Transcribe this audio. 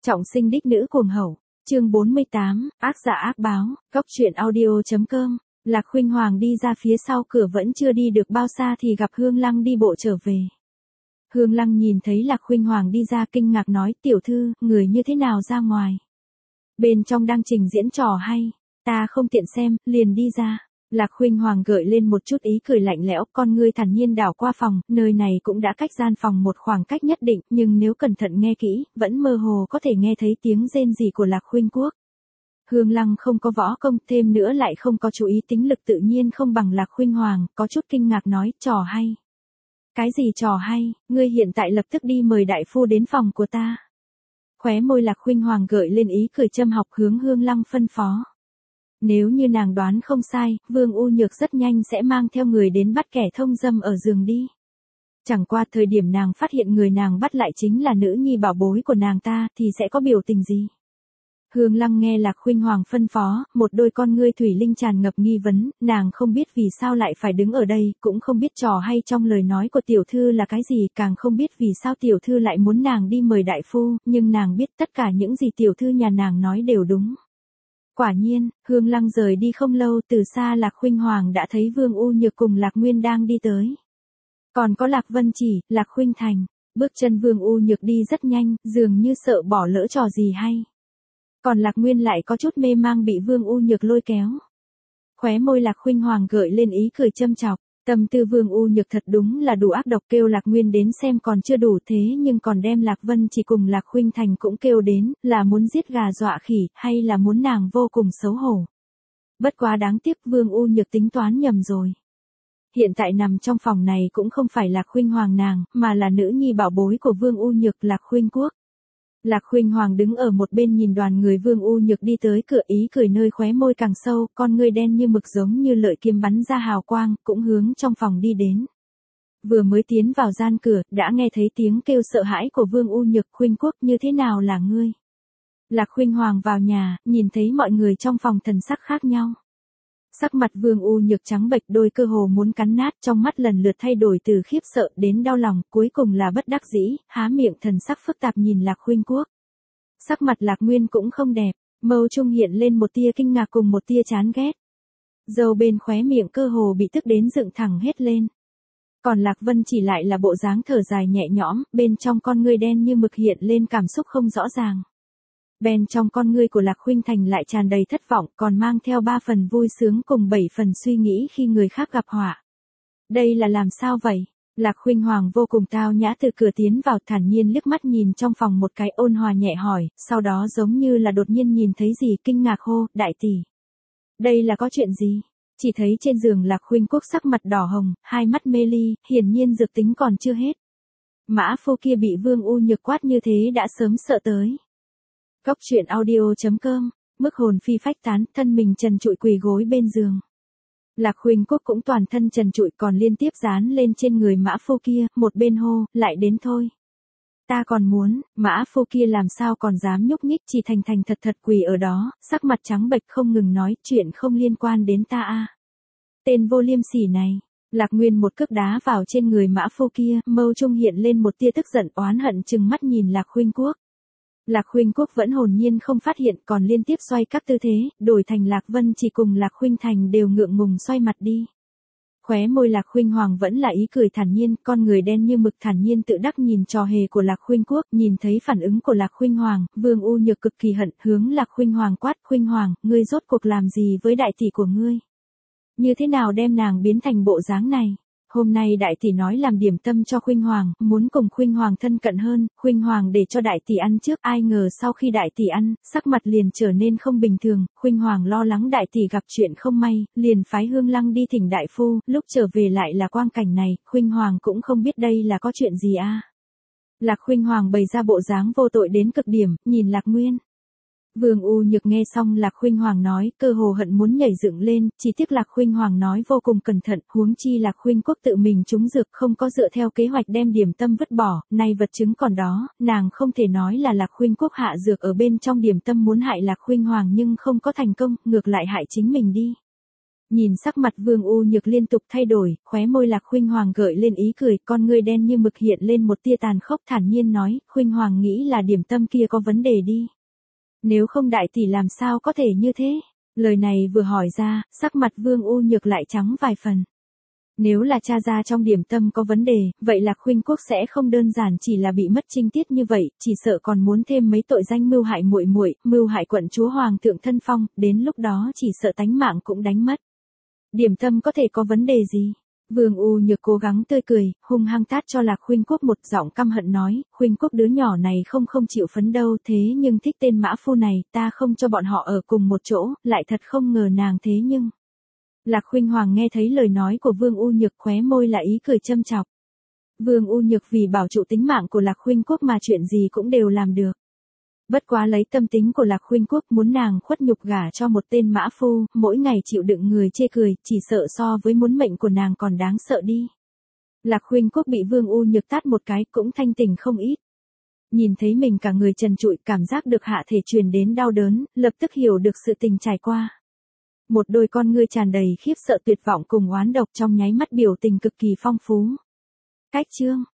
Trọng sinh đích nữ cuồng hậu, chương 48, ác dạ ác báo, góc truyện audio.com. Lạc Khuynh Hoàng đi ra phía sau cửa vẫn chưa đi được bao xa thì gặp Hương Lăng đi bộ trở về. Hương Lăng nhìn thấy Lạc Khuynh Hoàng đi ra kinh ngạc nói, tiểu thư, người như thế nào ra ngoài? Bên trong đang trình diễn trò hay, ta không tiện xem, liền đi ra. Lạc Khuynh Hoàng gợi lên một chút ý cười lạnh lẽo, con ngươi thản nhiên đảo qua phòng, nơi này cũng đã cách gian phòng một khoảng cách nhất định, nhưng nếu cẩn thận nghe kỹ, vẫn mơ hồ có thể nghe thấy tiếng rên rỉ của Lạc Khuynh Quốc. Hương Lăng không có võ công, thêm nữa lại không có chú ý tính lực tự nhiên không bằng Lạc Khuynh Hoàng, có chút kinh ngạc nói, trò hay. Cái gì trò hay, ngươi hiện tại lập tức đi mời đại phu đến phòng của ta. Khóe môi Lạc Khuynh Hoàng gợi lên ý cười châm học hướng Hương Lăng phân phó. Nếu như nàng đoán không sai, Vương U Nhược rất nhanh sẽ mang theo người đến bắt kẻ thông dâm ở giường đi. Chẳng qua thời điểm nàng phát hiện người nàng bắt lại chính là nữ nhi bảo bối của nàng ta thì sẽ có biểu tình gì? Hương Lăng nghe Lạc Khuynh Hoàng phân phó, một đôi con ngươi thủy linh tràn ngập nghi vấn, nàng không biết vì sao lại phải đứng ở đây, cũng không biết trò hay trong lời nói của tiểu thư là cái gì, càng không biết vì sao tiểu thư lại muốn nàng đi mời đại phu, nhưng nàng biết tất cả những gì tiểu thư nhà nàng nói đều đúng. Quả nhiên, Hương Lăng rời đi không lâu, từ xa Lạc Khuynh Hoàng đã thấy Vương U Nhược cùng Lạc Nguyên đang đi tới. Còn có Lạc Vân Chỉ, Lạc Khuynh Thành, bước chân Vương U Nhược đi rất nhanh, dường như sợ bỏ lỡ trò gì hay. Còn Lạc Nguyên lại có chút mê mang bị Vương U Nhược lôi kéo. Khóe môi Lạc Khuynh Hoàng gợi lên ý cười châm chọc, tâm tư Vương U Nhược thật đúng là đủ ác độc, kêu Lạc Nguyên đến xem còn chưa đủ thế nhưng còn đem Lạc Vân Chỉ cùng Lạc Khuynh Thành cũng kêu đến, là muốn giết gà dọa khỉ, hay là muốn nàng vô cùng xấu hổ. Bất quá đáng tiếc Vương U Nhược tính toán nhầm rồi. Hiện tại nằm trong phòng này cũng không phải Lạc Khuynh Hoàng nàng, mà là nữ nhi bảo bối của Vương U Nhược, Lạc Khuynh Quốc. Lạc Khuynh Hoàng đứng ở một bên nhìn đoàn người Vương U Nhược đi tới cửa, ý cười nơi khóe môi càng sâu, con ngươi đen như mực giống như lợi kiếm bắn ra hào quang, cũng hướng trong phòng đi đến. Vừa mới tiến vào gian cửa, đã nghe thấy tiếng kêu sợ hãi của Vương U Nhược, Khuynh Quốc, như thế nào là ngươi? Lạc Khuynh Hoàng vào nhà, nhìn thấy mọi người trong phòng thần sắc khác nhau. Sắc mặt Vương U Nhược trắng bệch, đôi cơ hồ muốn cắn nát, trong mắt lần lượt thay đổi từ khiếp sợ đến đau lòng, cuối cùng là bất đắc dĩ, há miệng thần sắc phức tạp nhìn Lạc Khuynh Quốc. Sắc mặt Lạc Nguyên cũng không đẹp, mâu trung hiện lên một tia kinh ngạc cùng một tia chán ghét. Râu bên khóe miệng cơ hồ bị tức đến dựng thẳng hết lên. Còn Lạc Vân Chỉ lại là bộ dáng thở dài nhẹ nhõm, bên trong con ngươi đen như mực hiện lên cảm xúc không rõ ràng. Bên trong con ngươi của Lạc Khuynh Thành lại tràn đầy thất vọng, còn mang theo 3 phần vui sướng cùng 7 phần suy nghĩ khi người khác gặp họa. Đây là làm sao vậy? Lạc Khuynh Hoàng vô cùng tao nhã từ cửa tiến vào, thản nhiên liếc mắt nhìn trong phòng một cái, ôn hòa nhẹ hỏi, sau đó giống như là đột nhiên nhìn thấy gì kinh ngạc hô, đại tỷ. Đây là có chuyện gì? Chỉ thấy trên giường Lạc Khuynh Quốc sắc mặt đỏ hồng, hai mắt mê ly, hiển nhiên dược tính còn chưa hết. Mã phu kia bị Vương U Nhược quát như thế đã sớm sợ tới. Góc truyện audio.com, mức hồn phi phách tán, thân mình trần trụi quỳ gối bên giường. Lạc Khuynh Quốc cũng toàn thân trần trụi còn liên tiếp dán lên trên người mã phu kia, một bên hô, lại đến thôi. Ta còn muốn, mã phu kia làm sao còn dám nhúc nhích, chỉ thành thành thật thật quỳ ở đó, sắc mặt trắng bệch không ngừng nói, chuyện không liên quan đến ta a. Tên vô liêm sỉ này. Lạc Nguyên một cước đá vào trên người mã phu kia, mâu trung hiện lên một tia tức giận oán hận trừng mắt nhìn Lạc Khuynh Quốc. Lạc Khuynh Quốc vẫn hồn nhiên không phát hiện, còn liên tiếp xoay các tư thế, đổi thành Lạc Vân Chỉ cùng Lạc Khuynh Thành đều ngượng ngùng xoay mặt đi. Khóe môi Lạc Khuynh Hoàng vẫn là ý cười thản nhiên, con người đen như mực thản nhiên tự đắc nhìn trò hề của Lạc Khuynh Quốc, nhìn thấy phản ứng của Lạc Khuynh Hoàng, Vương U Nhược cực kỳ hận, hướng Lạc Khuynh Hoàng quát, Khuynh Hoàng, ngươi rốt cuộc làm gì với đại tỷ của ngươi? Như thế nào đem nàng biến thành bộ dáng này? Hôm nay đại tỷ nói làm điểm tâm cho Khuynh Hoàng, muốn cùng Khuynh Hoàng thân cận hơn, Khuynh Hoàng để cho đại tỷ ăn trước, ai ngờ sau khi đại tỷ ăn, sắc mặt liền trở nên không bình thường, Khuynh Hoàng lo lắng đại tỷ gặp chuyện không may, liền phái Hương Lăng đi thỉnh đại phu, lúc trở về lại là quang cảnh này, Khuynh Hoàng cũng không biết đây là có chuyện gì a. Lạc Khuynh Hoàng bày ra bộ dáng vô tội đến cực điểm, nhìn Lạc Nguyên. Vương U Nhược nghe xong Lạc Khuynh Hoàng nói, cơ hồ hận muốn nhảy dựng lên, chỉ tiếc Lạc Khuynh Hoàng nói vô cùng cẩn thận, huống chi Lạc Khuynh Quốc tự mình trúng dược không có dựa theo kế hoạch đem điểm tâm vứt bỏ, nay vật chứng còn đó, nàng không thể nói là Lạc Khuynh Quốc hạ dược ở bên trong điểm tâm muốn hại Lạc Khuynh Hoàng nhưng không có thành công, ngược lại hại chính mình đi. Nhìn sắc mặt Vương U Nhược liên tục thay đổi, khóe môi Lạc Khuynh Hoàng gợi lên ý cười, con ngươi đen như mực hiện lên một tia tàn khốc, thản nhiên nói, Khuynh Hoàng nghĩ là điểm tâm kia có vấn đề đi. Nếu không đại tỷ làm sao có thể như thế? Lời này vừa hỏi ra, sắc mặt Vương U Nhược lại trắng vài phần. Nếu là cha ra trong điểm tâm có vấn đề, vậy Lạc Khuynh Quốc sẽ không đơn giản chỉ là bị mất trinh tiết như vậy, chỉ sợ còn muốn thêm mấy tội danh mưu hại muội muội, mưu hại quận chúa hoàng thượng thân phong, đến lúc đó chỉ sợ tánh mạng cũng đánh mất. Điểm tâm có thể có vấn đề gì? Vương U Nhược cố gắng tươi cười, hung hăng tát cho Lạc Khuynh Quốc một giọng căm hận nói, Khuynh Quốc đứa nhỏ này không chịu phấn đâu, thế nhưng thích tên mã phu này, ta không cho bọn họ ở cùng một chỗ, lại thật không ngờ nàng thế nhưng. Lạc Khuynh Hoàng nghe thấy lời nói của Vương U Nhược, khóe môi là ý cười châm chọc. Vương U Nhược vì bảo trụ tính mạng của Lạc Khuynh Quốc mà chuyện gì cũng đều làm được. Bất quá lấy tâm tính của Lạc Khuynh Quốc, muốn nàng khuất nhục gả cho một tên mã phu, mỗi ngày chịu đựng người chê cười, chỉ sợ so với muốn mệnh của nàng còn đáng sợ đi. Lạc Khuynh Quốc bị Vương U Nhược tát một cái cũng thanh tỉnh không ít. Nhìn thấy mình cả người trần trụi, cảm giác được hạ thể truyền đến đau đớn, lập tức hiểu được sự tình trải qua. Một đôi con ngươi tràn đầy khiếp sợ tuyệt vọng cùng oán độc trong nháy mắt biểu tình cực kỳ phong phú. Cách chương